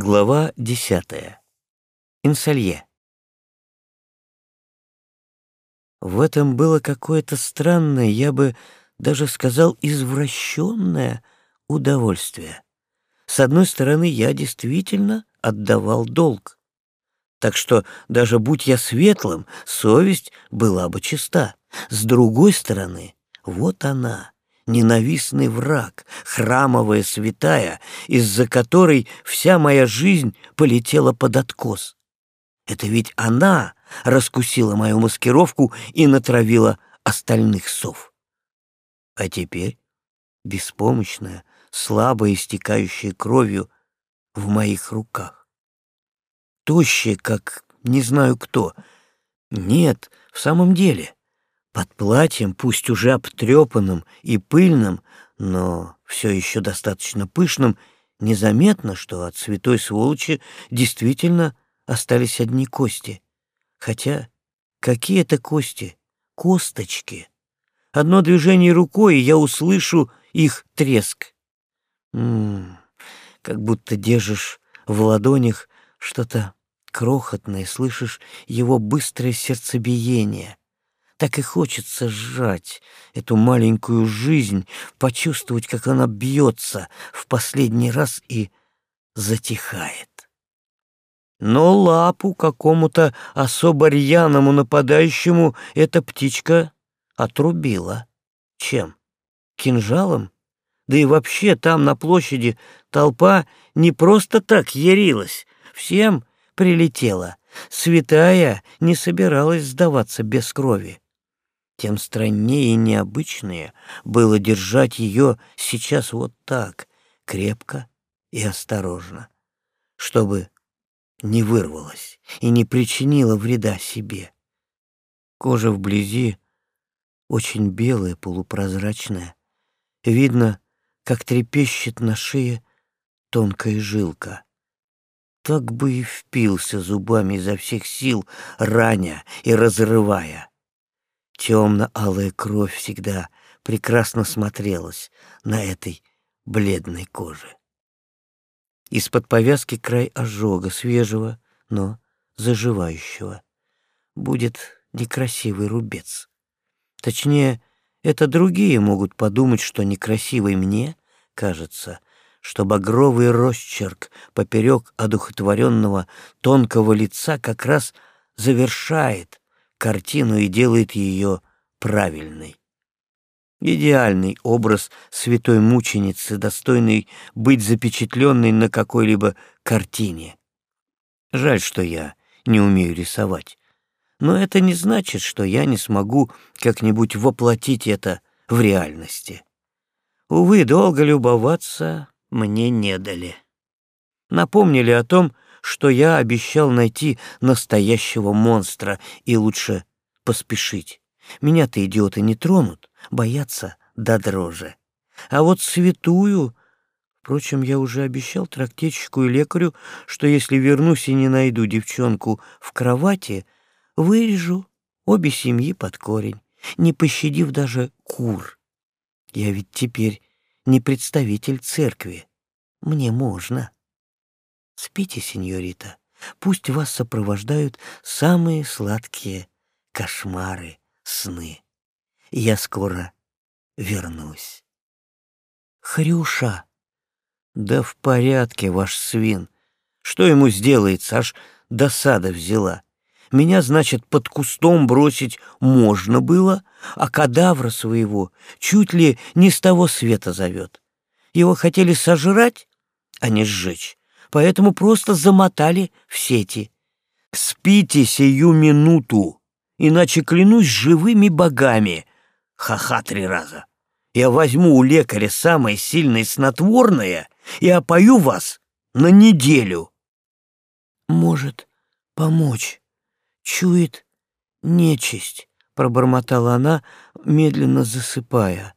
Глава 10. Инсалье. В этом было какое-то странное, я бы даже сказал, извращенное удовольствие. С одной стороны, я действительно отдавал долг, так что даже будь я светлым, совесть была бы чиста. С другой стороны, вот она, ненавистный враг, храмовая святая, из-за которой вся моя жизнь полетела под откос. Это ведь она раскусила мою маскировку и натравила остальных сов. А теперь, беспомощная, слабая, истекающая кровью в моих руках. Тощая, как не знаю кто. Нет, в самом деле, под платьем, пусть уже обтрепанным и пыльным, но все еще достаточно пышным, незаметно, что от святой сволочи действительно остались одни кости. Хотя какие это кости? Косточки. Одно движение рукой, и я услышу их треск. Как будто держишь в ладонях что-то крохотное, слышишь его быстрое сердцебиение. Так и хочется сжать эту маленькую жизнь, почувствовать, как она бьется в последний раз и затихает. Но лапу какому-то особо рьяному нападающему эта птичка отрубила. Чем? Кинжалом? Да и вообще там на площади толпа не просто так ярилась, всем прилетела. Святая не собиралась сдаваться без крови. Тем страннее и необычнее было держать ее сейчас вот так, крепко и осторожно, чтобы не вырвалась и не причинила вреда себе. Кожа вблизи очень белая, полупрозрачная. Видно, как трепещет на шее тонкая жилка. Так бы и впился зубами изо всех сил, раня и разрывая. Темно-алая кровь всегда прекрасно смотрелась на этой бледной коже. Из-под повязки край ожога, свежего, но заживающего. Будет некрасивый рубец. Точнее, это другие могут подумать, что некрасивый мне кажется, что багровый росчерк поперек одухотворенного тонкого лица как раз завершает картину и делает ее правильной. Идеальный образ святой мученицы, достойный быть запечатленной на какой-либо картине. Жаль, что я не умею рисовать. Но это не значит, что я не смогу как-нибудь воплотить это в реальности. Увы, долго любоваться мне не дали. Напомнили о том, что я обещал найти настоящего монстра, и лучше поспешить. Меня-то идиоты не тронут, боятся до дрожи. А вот святую... Впрочем, я уже обещал трактирщику и лекарю, что если вернусь и не найду девчонку в кровати, вырежу обе семьи под корень, не пощадив даже кур. Я ведь теперь не представитель церкви. Мне можно. Спите, сеньорита, пусть вас сопровождают самые сладкие кошмары, сны. Я скоро вернусь. Хрюша. Да в порядке, ваш свин. Что ему сделается, аж досада взяла. Меня, значит, под кустом бросить можно было, а кадавра своего чуть ли не с того света зовет. Его хотели сожрать, а не сжечь, поэтому просто замотали в сети. Спите сию минуту, иначе клянусь живыми богами. Ха-ха 3 раза. Я возьму у лекаря самое сильное снотворное и опою вас на неделю. Может помочь. Чует нечисть, пробормотала она, медленно засыпая.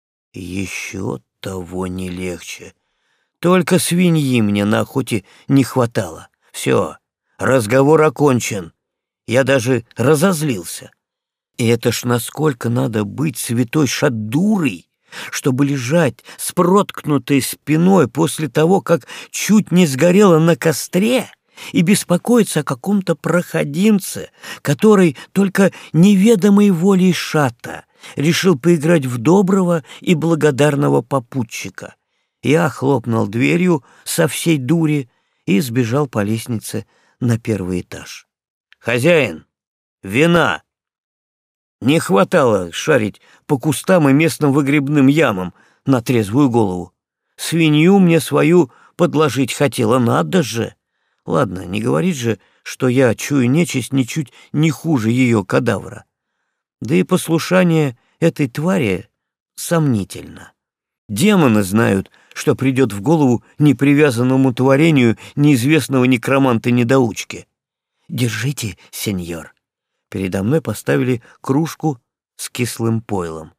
Еще того не легче. Только свиньи мне на охоте не хватало. Все, разговор окончен. Я даже разозлился. И это ж насколько надо быть святой шатдурой, чтобы лежать с проткнутой спиной после того, как чуть не сгорела на костре, и беспокоиться о каком-то проходимце, который только неведомой волей шата решил поиграть в доброго и благодарного попутчика. Я хлопнул дверью со всей дури и сбежал по лестнице на первый этаж. «Хозяин, вина!» Не хватало шарить по кустам и местным выгребным ямам на трезвую голову. Свинью мне свою подложить хотела, надо же. Ладно, не говорит же, что я чую нечисть ничуть не хуже ее кадавра. Да и послушание этой твари сомнительно. Демоны знают, что придет в голову непривязанному творению неизвестного некроманта-недоучки. «Держите, сеньор». Передо мной поставили кружку с кислым пойлом.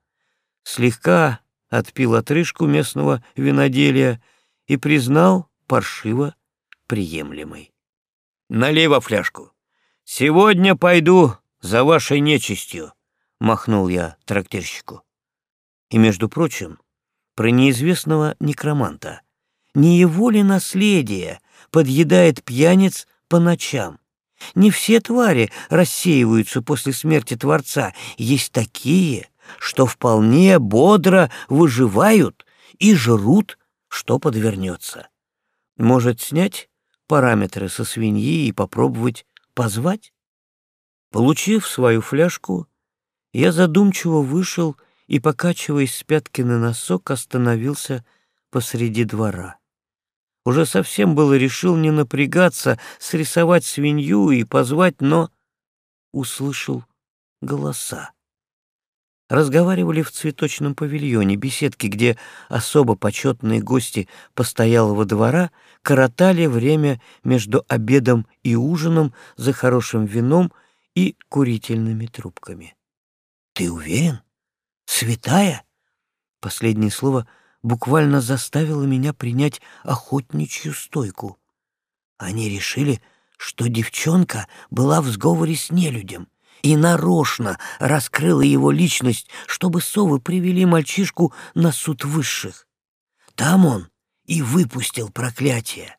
Слегка отпил отрыжку местного виноделия и признал паршиво приемлемой. «Налей во фляжку. Сегодня пойду за вашей нечистью», — махнул я трактирщику. И, между прочим, про неизвестного некроманта. Не его ли наследие подъедает пьяниц по ночам? Не все твари рассеиваются после смерти Творца. Есть такие, что вполне бодро выживают и жрут, что подвернется. Может, снять параметры со свиньи и попробовать позвать? Получив свою фляжку, я задумчиво вышел и, покачиваясь с пятки на носок, остановился посреди двора. Уже совсем было решил не напрягаться, срисовать свинью и позвать, но услышал голоса. Разговаривали в цветочном павильоне, беседке, где особо почетные гости постоялого двора коротали время между обедом и ужином за хорошим вином и курительными трубками. «Ты уверен? Святая?» Последнее слово буквально заставило меня принять охотничью стойку. Они решили, что девчонка была в сговоре с нелюдем и нарочно раскрыла его личность, чтобы совы привели мальчишку на суд высших. Там он и выпустил проклятие.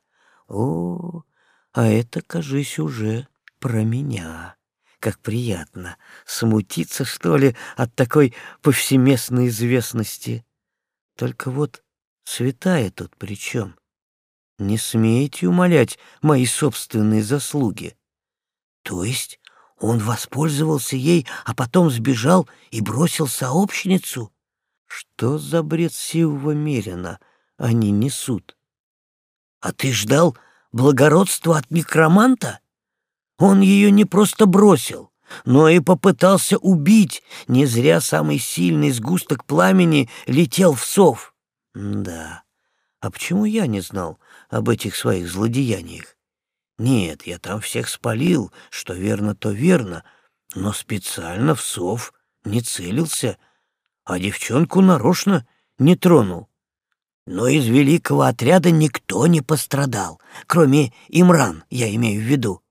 О, а это, кажись, уже про меня. Как приятно смутиться, что ли, от такой повсеместной известности. Только вот святая тут при чем? Не смейте умалять мои собственные заслуги. То есть он воспользовался ей, а потом сбежал и бросил сообщницу? Что за бред сивого мерина они несут? А ты ждал благородства от некроманта? Он ее не просто бросил, но и попытался убить. Не зря самый сильный сгусток пламени летел в сов. Да, а почему я не знал об этих своих злодеяниях? Нет, я там всех спалил, что верно, то верно, но специально в сов не целился, а девчонку нарочно не тронул. Но из великого отряда никто не пострадал, кроме Имран, я имею в виду.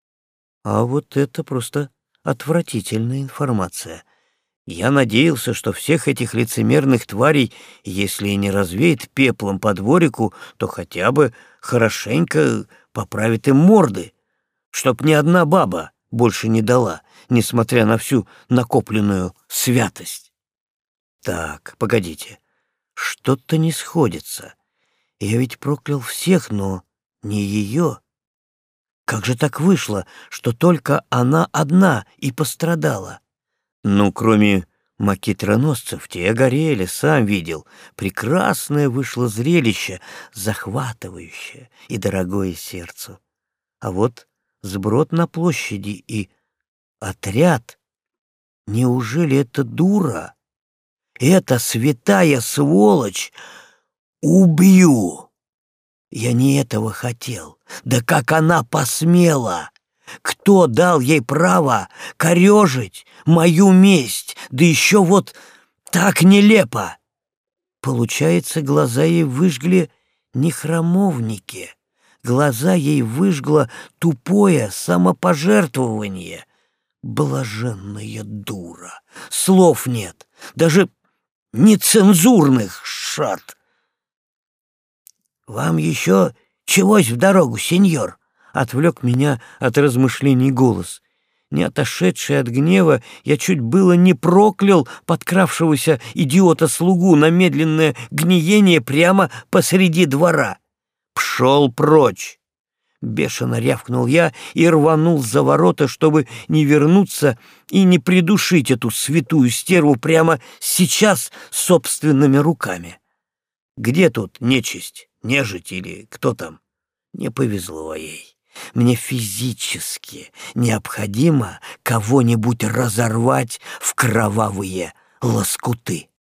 А вот это просто отвратительная информация. Я надеялся, что всех этих лицемерных тварей, если и не развеет пеплом по дворику, то хотя бы хорошенько поправит им морды, чтоб ни одна баба больше не дала, несмотря на всю накопленную святость. Так, погодите, что-то не сходится. Я ведь проклял всех, но не ее. Как же так вышло, что только она одна и пострадала? Ну, кроме макитроносцев, те горели, сам видел. Прекрасное вышло зрелище, захватывающее и дорогое сердцу. А вот сброд на площади и отряд. Неужели это дура? Эта святая сволочь! Убью! Я не этого хотел. Да как она посмела! Кто дал ей право корежить мою месть? Да еще вот так нелепо! Получается, глаза ей выжгли не храмовники. Глаза ей выжгло тупое самопожертвование. Блаженная дура! Слов нет. Даже нецензурных шат. «Вам еще чегось в дорогу, сеньор?» — отвлек меня от размышлений голос. Не отошедший от гнева, я чуть было не проклял подкравшегося идиота-слугу на медленное гниение прямо посреди двора. «Пшел прочь!» — бешено рявкнул я и рванул за ворота, чтобы не вернуться и не придушить эту святую стерву прямо сейчас собственными руками. Где тут нечисть, нежить или кто там? Не повезло ей. Мне физически необходимо кого-нибудь разорвать в кровавые лоскуты.